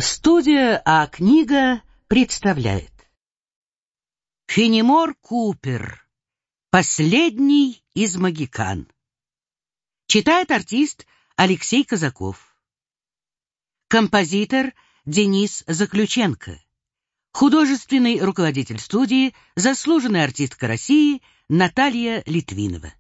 Студия А-книга представляет Фенемор Купер. Последний из могикан. Читает артист Алексей Казаков. Композитор Денис Заключенко. Художественный руководитель студии, заслуженная артистка России Наталья Литвинова.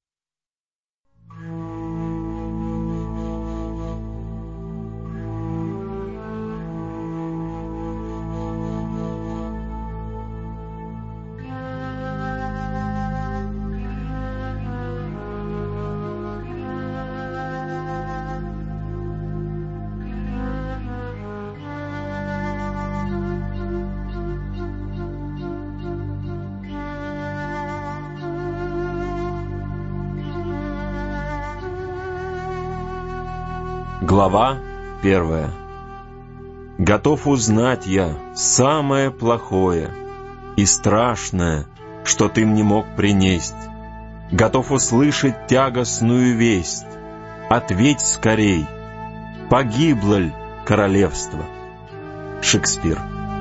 Глава 1. Готов узнать я самое плохое и страшное, что ты мне мог принесть. Готов услышать тягостную весть. Ответь скорей, погибло ль королевство? Шекспир.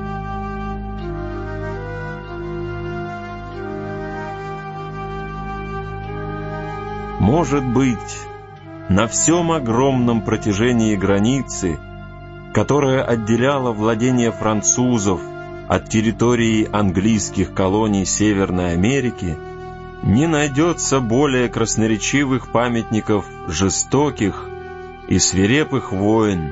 Может быть, на всем огромном протяжении границы, которая отделяла владения французов от территории английских колоний Северной Америки, не найдется более красноречивых памятников жестоких и свирепых войн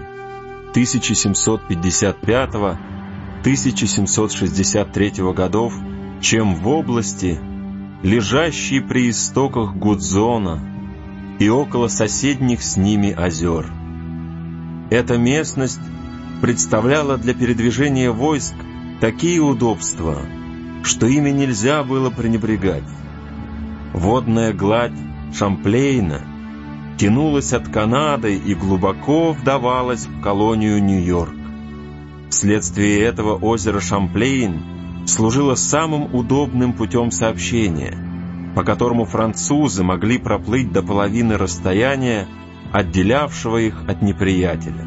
1755-1763 годов, чем в области, лежащей при истоках Гудзона и около соседних с ними озер. Эта местность представляла для передвижения войск такие удобства, что ими нельзя было пренебрегать. Водная гладь Шамплейна тянулась от Канады и глубоко вдавалась в колонию Нью-Йорк. Вследствие этого озеро Шамплейн служило самым удобным путем сообщения, по которому французы могли проплыть до половины расстояния, отделявшего их от неприятеля.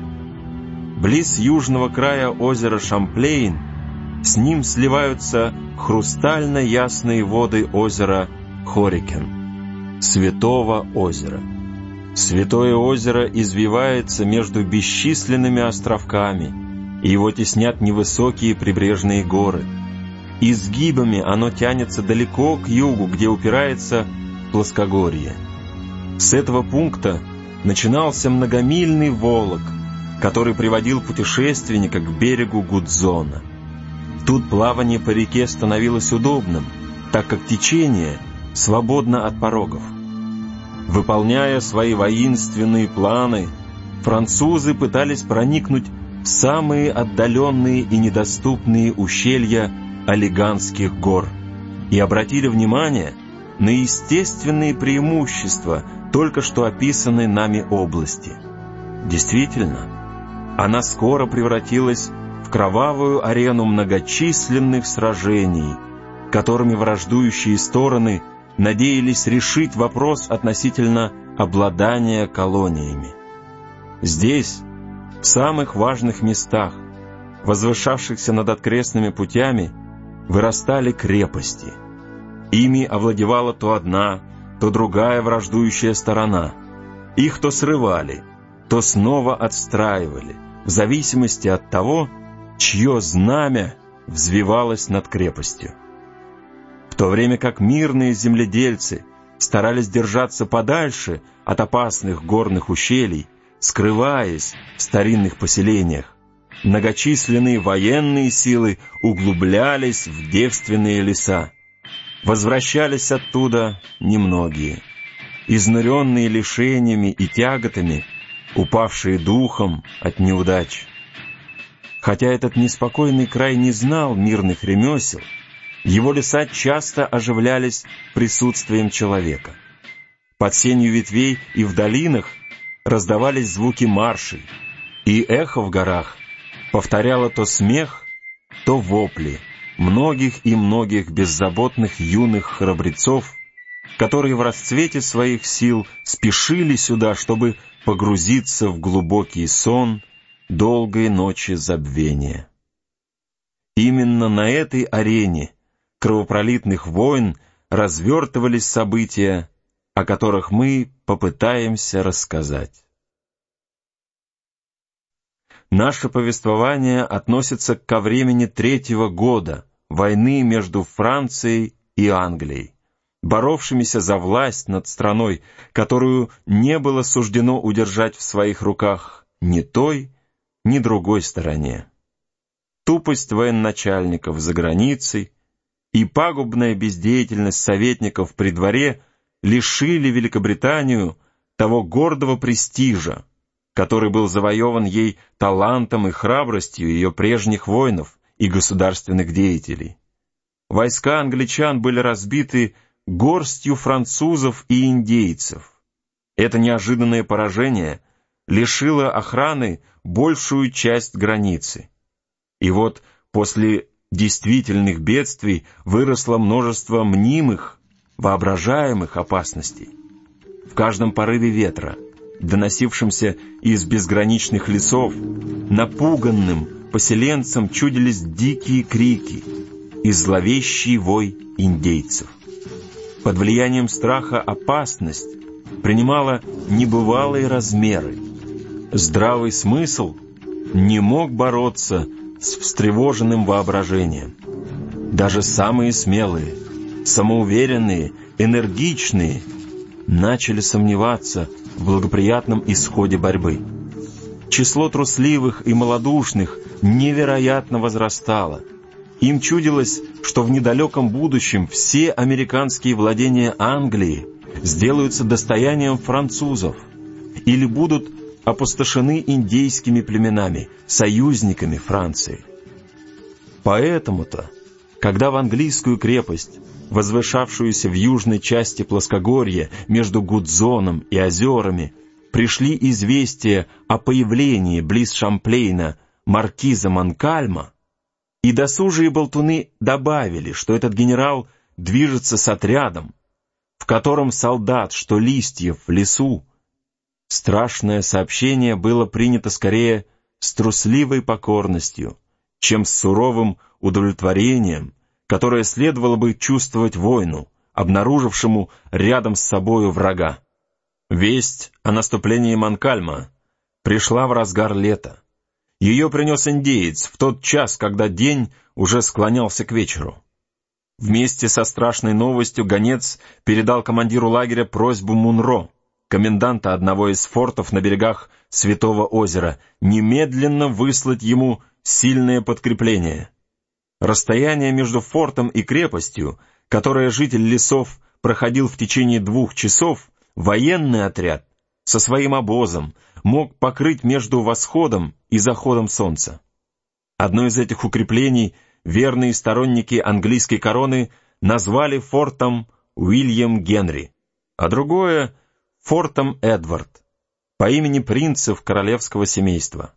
Близ южного края озера Шамплейн с ним сливаются хрустально ясные воды озера Хорикен, Святого озера. Святое озеро извивается между бесчисленными островками, и его теснят невысокие прибрежные горы. Изгибами оно тянется далеко к югу, где упирается в плоскогорье. С этого пункта начинался многомильный Волок, который приводил путешественника к берегу Гудзона. Тут плавание по реке становилось удобным, так как течение свободно от порогов. Выполняя свои воинственные планы, французы пытались проникнуть в самые отдаленные и недоступные ущелья Олиганских гор и обратили внимание на естественные преимущества только что описанной нами области. Действительно, она скоро превратилась в кровавую арену многочисленных сражений, которыми враждующие стороны надеялись решить вопрос относительно обладания колониями. Здесь, в самых важных местах, возвышавшихся над окрестными путями, вырастали крепости. Ими овладевала то одна, то другая враждующая сторона. Их то срывали, то снова отстраивали, в зависимости от того, чье знамя взвивалось над крепостью. В то время как мирные земледельцы старались держаться подальше от опасных горных ущелий, скрываясь в старинных поселениях, многочисленные военные силы углублялись в девственные леса. Возвращались оттуда немногие, изнуренные лишениями и тяготами, упавшие духом от неудач. Хотя этот неспокойный край не знал мирных ремесел, его леса часто оживлялись присутствием человека. Под сенью ветвей и в долинах раздавались звуки маршей, и эхо в горах повторяло то смех, то вопли многих и многих беззаботных юных храбрецов, которые в расцвете своих сил спешили сюда, чтобы погрузиться в глубокий сон долгой ночи забвения. Именно на этой арене кровопролитных войн развертывались события, о которых мы попытаемся рассказать. Наше повествование относится ко времени Третьего года войны между Францией и Англией, боровшимися за власть над страной, которую не было суждено удержать в своих руках ни той, ни другой стороне. Тупость военачальников за границей и пагубная бездеятельность советников при дворе лишили Великобританию того гордого престижа, который был завоеван ей талантом и храбростью ее прежних воинов и государственных деятелей. Войска англичан были разбиты горстью французов и индейцев. Это неожиданное поражение лишило охраны большую часть границы. И вот после действительных бедствий выросло множество мнимых, воображаемых опасностей. В каждом порыве ветра, доносившемся из безграничных лесов, напуганным поселенцам чудились дикие крики и зловещий вой индейцев. Под влиянием страха опасность принимала небывалые размеры. Здравый смысл не мог бороться с встревоженным воображением. Даже самые смелые, самоуверенные, энергичные начали сомневаться в благоприятном исходе борьбы. Число трусливых и малодушных невероятно возрастало. Им чудилось, что в недалеком будущем все американские владения Англии сделаются достоянием французов или будут опустошены индейскими племенами, союзниками Франции. Поэтому-то, когда в английскую крепость, возвышавшуюся в южной части плоскогорья между Гудзоном и озерами, пришли известия о появлении близ Шамплейна маркиза Монкальма, и досужие болтуны добавили, что этот генерал движется с отрядом, в котором солдат, что листьев в лесу, страшное сообщение было принято скорее с трусливой покорностью, чем с суровым удовлетворением, которое следовало бы чувствовать воину, обнаружившему рядом с собою врага. Весть о наступлении Монкальма пришла в разгар лета. Ее принес индеец в тот час, когда день уже склонялся к вечеру. Вместе со страшной новостью гонец передал командиру лагеря просьбу Мунро, коменданта одного из фортов на берегах Святого озера, немедленно выслать ему сильное подкрепление. Расстояние между фортом и крепостью, которое житель лесов проходил в течение 2 часов, военный отряд со своим обозом мог покрыть между восходом и заходом солнца. Одно из этих укреплений верные сторонники английской короны назвали фортом Уильям Генри, а другое — фортом Эдвард, по имени принцев королевского семейства.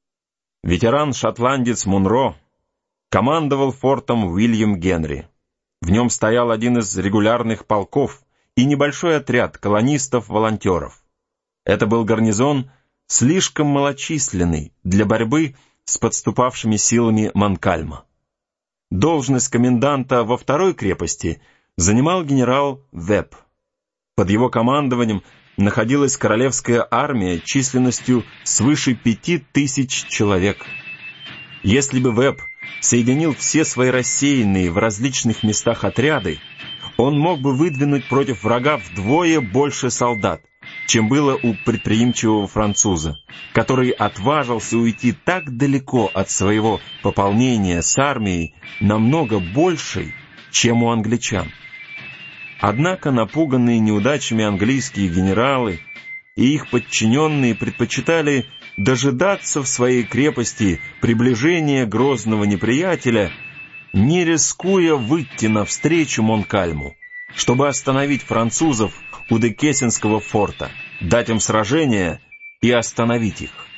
Ветеран-шотландец Мунро командовал фортом Уильям Генри. В нем стоял один из регулярных полков и небольшой отряд колонистов-волонтеров. Это был гарнизон слишком малочисленный для борьбы с подступавшими силами Монкальма. Должность коменданта во второй крепости занимал генерал Веб. Под его командованием находилась королевская армия численностью свыше 5000 человек. Если бы Веб соединил все свои рассеянные в различных местах отряды, он мог бы выдвинуть против врага вдвое больше солдат, чем было у предприимчивого француза, который отважился уйти так далеко от своего пополнения с армией, намного большей, чем у англичан. Однако напуганные неудачами английские генералы и их подчиненные предпочитали дожидаться в своей крепости приближения грозного неприятеля, не рискуя выйти навстречу Монкальму, чтобы остановить французов у Декессинского форта, дать им сражение и остановить их.